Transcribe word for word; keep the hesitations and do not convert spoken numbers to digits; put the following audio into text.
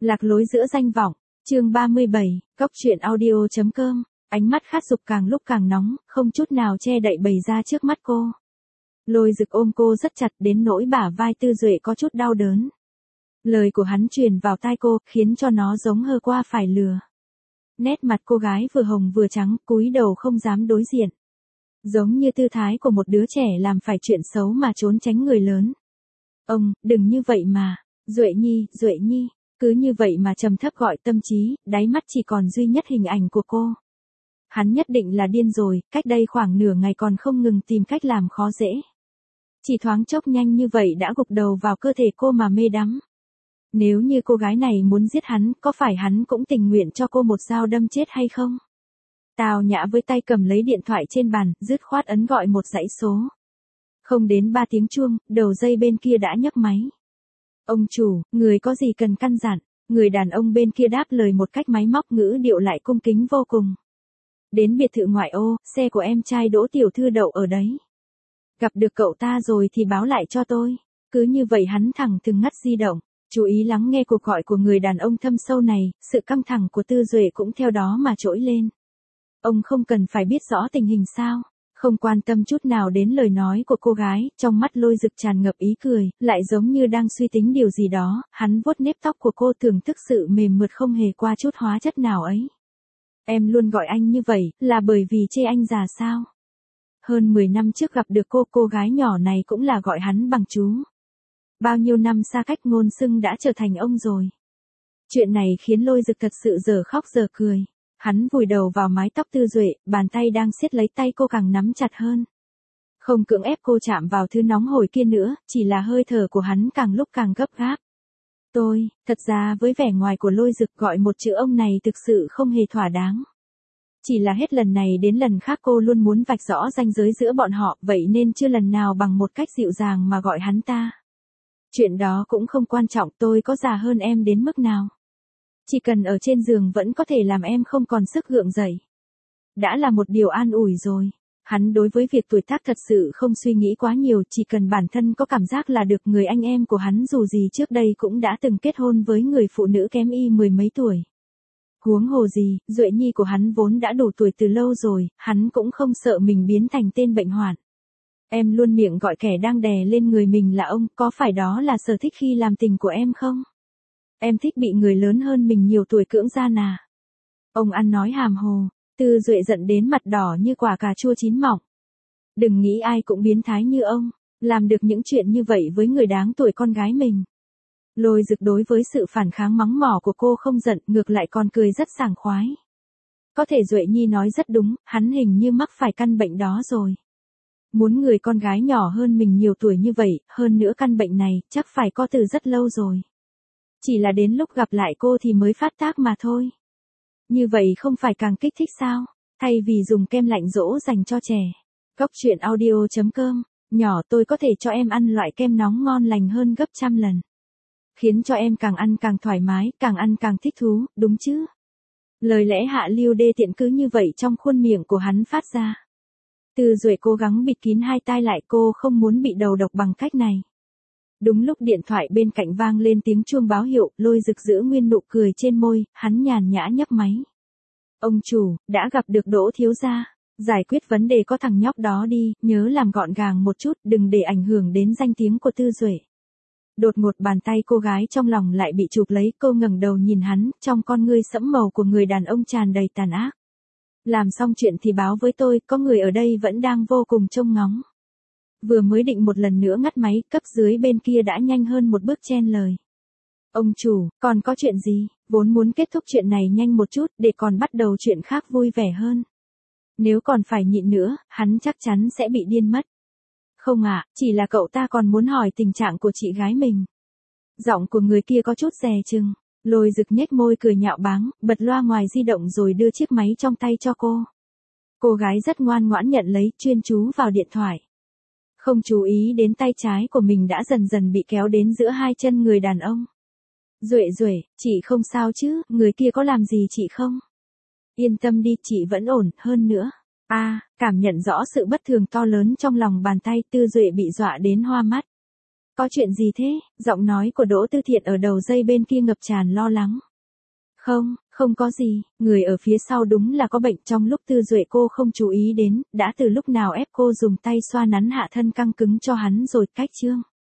Lạc lối giữa danh vọng, chương ba mươi bảy, góc truyện audio.com, ánh mắt khát dục càng lúc càng nóng, không chút nào che đậy bày ra trước mắt cô. Lôi Dực ôm cô rất chặt đến nỗi bả vai Tư Duệ có chút đau đớn. Lời của hắn truyền vào tai cô, khiến cho nó giống hơ qua phải lừa. Nét mặt cô gái vừa hồng vừa trắng, cúi đầu không dám đối diện. Giống như tư thái của một đứa trẻ làm phải chuyện xấu mà trốn tránh người lớn. Ông, đừng như vậy mà, Duệ Nhi, Duệ Nhi, cứ như vậy mà trầm thấp gọi tâm trí, đáy mắt chỉ còn duy nhất hình ảnh của cô. Hắn nhất định là điên rồi, cách đây khoảng nửa ngày còn không ngừng tìm cách làm khó dễ. Chỉ thoáng chốc nhanh như vậy đã gục đầu vào cơ thể cô mà mê đắm. Nếu như cô gái này muốn giết hắn, có phải hắn cũng tình nguyện cho cô một dao đâm chết hay không? Tào Nhã với tay cầm lấy điện thoại trên bàn, dứt khoát ấn gọi một dãy số. Không đến ba tiếng chuông, đầu dây bên kia đã nhấc máy. Ông chủ, người có gì cần căn dặn? Người đàn ông bên kia đáp lời một cách máy móc, ngữ điệu lại cung kính vô cùng. Đến biệt thự ngoại ô, xe của em trai Đỗ tiểu thư đậu ở đấy. Gặp được cậu ta rồi thì báo lại cho tôi. Cứ như vậy hắn thẳng thừng ngắt di động, chú ý lắng nghe cuộc gọi của người đàn ông thâm sâu này, sự căng thẳng của Tư Duệ cũng theo đó mà trỗi lên. Ông không cần phải biết rõ tình hình sao? Không quan tâm chút nào đến lời nói của cô gái, trong mắt Lôi Dực tràn ngập ý cười, lại giống như đang suy tính điều gì đó, hắn vuốt nếp tóc của cô, thưởng thức sự mềm mượt không hề qua chút hóa chất nào ấy. Em luôn gọi anh như vậy, là bởi vì chê anh già sao? Hơn mười năm trước gặp được cô, cô gái nhỏ này cũng là gọi hắn bằng chú. Bao nhiêu năm xa cách ngôn xưng đã trở thành ông rồi. Chuyện này khiến Lôi Dực thật sự giờ khóc giờ cười. Hắn vùi đầu vào mái tóc Tư Duệ, bàn tay đang siết lấy tay cô càng nắm chặt hơn. Không cưỡng ép cô chạm vào thứ nóng hổi kia nữa, chỉ là hơi thở của hắn càng lúc càng gấp gáp. Tôi, thật ra với vẻ ngoài của Lôi Dực gọi một chữ ông này thực sự không hề thỏa đáng. Chỉ là hết lần này đến lần khác cô luôn muốn vạch rõ ranh giới giữa bọn họ, vậy nên chưa lần nào bằng một cách dịu dàng mà gọi hắn ta. Chuyện đó cũng không quan trọng, tôi có già hơn em đến mức nào. Chỉ cần ở trên giường vẫn có thể làm em không còn sức gượng dậy. Đã là một điều an ủi rồi. Hắn đối với việc tuổi tác thật sự không suy nghĩ quá nhiều, chỉ cần bản thân có cảm giác là được. Người anh em của hắn dù gì trước đây cũng đã từng kết hôn với người phụ nữ kém y mười mấy tuổi. Huống hồ gì, Duệ Nhi của hắn vốn đã đủ tuổi từ lâu rồi, hắn cũng không sợ mình biến thành tên bệnh hoạn. Em luôn miệng gọi kẻ đang đè lên người mình là ông, có phải đó là sở thích khi làm tình của em không? Em thích bị người lớn hơn mình nhiều tuổi cưỡng gian à? Ông ăn nói hàm hồ, Tư Duệ giận đến mặt đỏ như quả cà chua chín mọng. Đừng nghĩ ai cũng biến thái như ông, làm được những chuyện như vậy với người đáng tuổi con gái mình. Lôi Dực đối với sự phản kháng mắng mỏ của cô không giận, ngược lại còn cười rất sảng khoái. Có thể Duệ Nhi nói rất đúng, hắn hình như mắc phải căn bệnh đó rồi. Muốn người con gái nhỏ hơn mình nhiều tuổi như vậy, hơn nữa căn bệnh này, chắc phải có từ rất lâu rồi. Chỉ là đến lúc gặp lại cô thì mới phát tác mà thôi. Như vậy không phải càng kích thích sao? Thay vì dùng kem lạnh dỗ dành cho trẻ. Góc truyện audio.com, nhỏ tôi có thể cho em ăn loại kem nóng ngon lành hơn gấp trăm lần. Khiến cho em càng ăn càng thoải mái, càng ăn càng thích thú, đúng chứ? Lời lẽ hạ lưu đê tiện cứ như vậy trong khuôn miệng của hắn phát ra. Tư Duệ cố gắng bịt kín hai tai lại, cô không muốn bị đầu độc bằng cách này. Đúng lúc điện thoại bên cạnh vang lên tiếng chuông báo hiệu, Lôi Dực giữ nguyên nụ cười trên môi, hắn nhàn nhã nhấc máy. Ông chủ, đã gặp được Đỗ thiếu gia. Giải quyết vấn đề có thằng nhóc đó đi, nhớ làm gọn gàng một chút, đừng để ảnh hưởng đến danh tiếng của Tư Duệ. Đột ngột bàn tay cô gái trong lòng lại bị chụp lấy, cô ngẩng đầu nhìn hắn, trong con ngươi sẫm màu của người đàn ông tràn đầy tàn ác. Làm xong chuyện thì báo với tôi, có người ở đây vẫn đang vô cùng trông ngóng. Vừa mới định một lần nữa ngắt máy, cấp dưới bên kia đã nhanh hơn một bước chen lời. Ông chủ, còn có chuyện gì? Vốn muốn kết thúc chuyện này nhanh một chút, để còn bắt đầu chuyện khác vui vẻ hơn. Nếu còn phải nhịn nữa, hắn chắc chắn sẽ bị điên mất. Không ạ, chỉ là cậu ta còn muốn hỏi tình trạng của chị gái mình. Giọng của người kia có chút dè chừng. Lôi Dực nhếch môi cười nhạo báng, bật loa ngoài di động rồi đưa chiếc máy trong tay cho cô. Cô gái rất ngoan ngoãn nhận lấy, chuyên chú vào điện thoại. Không chú ý đến tay trái của mình đã dần dần bị kéo đến giữa hai chân người đàn ông. Duệ Duệ, chị không sao chứ, người kia có làm gì chị không? Yên tâm đi, chị vẫn ổn, hơn nữa. A, à, cảm nhận rõ sự bất thường to lớn trong lòng bàn tay, Tư Duệ bị dọa đến hoa mắt. Có chuyện gì thế? Giọng nói của Đỗ Tư Thiện ở đầu dây bên kia ngập tràn lo lắng. Không, không có gì, người ở phía sau đúng là có bệnh. Trong lúc Tư Duệ cô không chú ý đến, đã từ lúc nào ép cô dùng tay xoa nắn hạ thân căng cứng cho hắn rồi. Cách Trương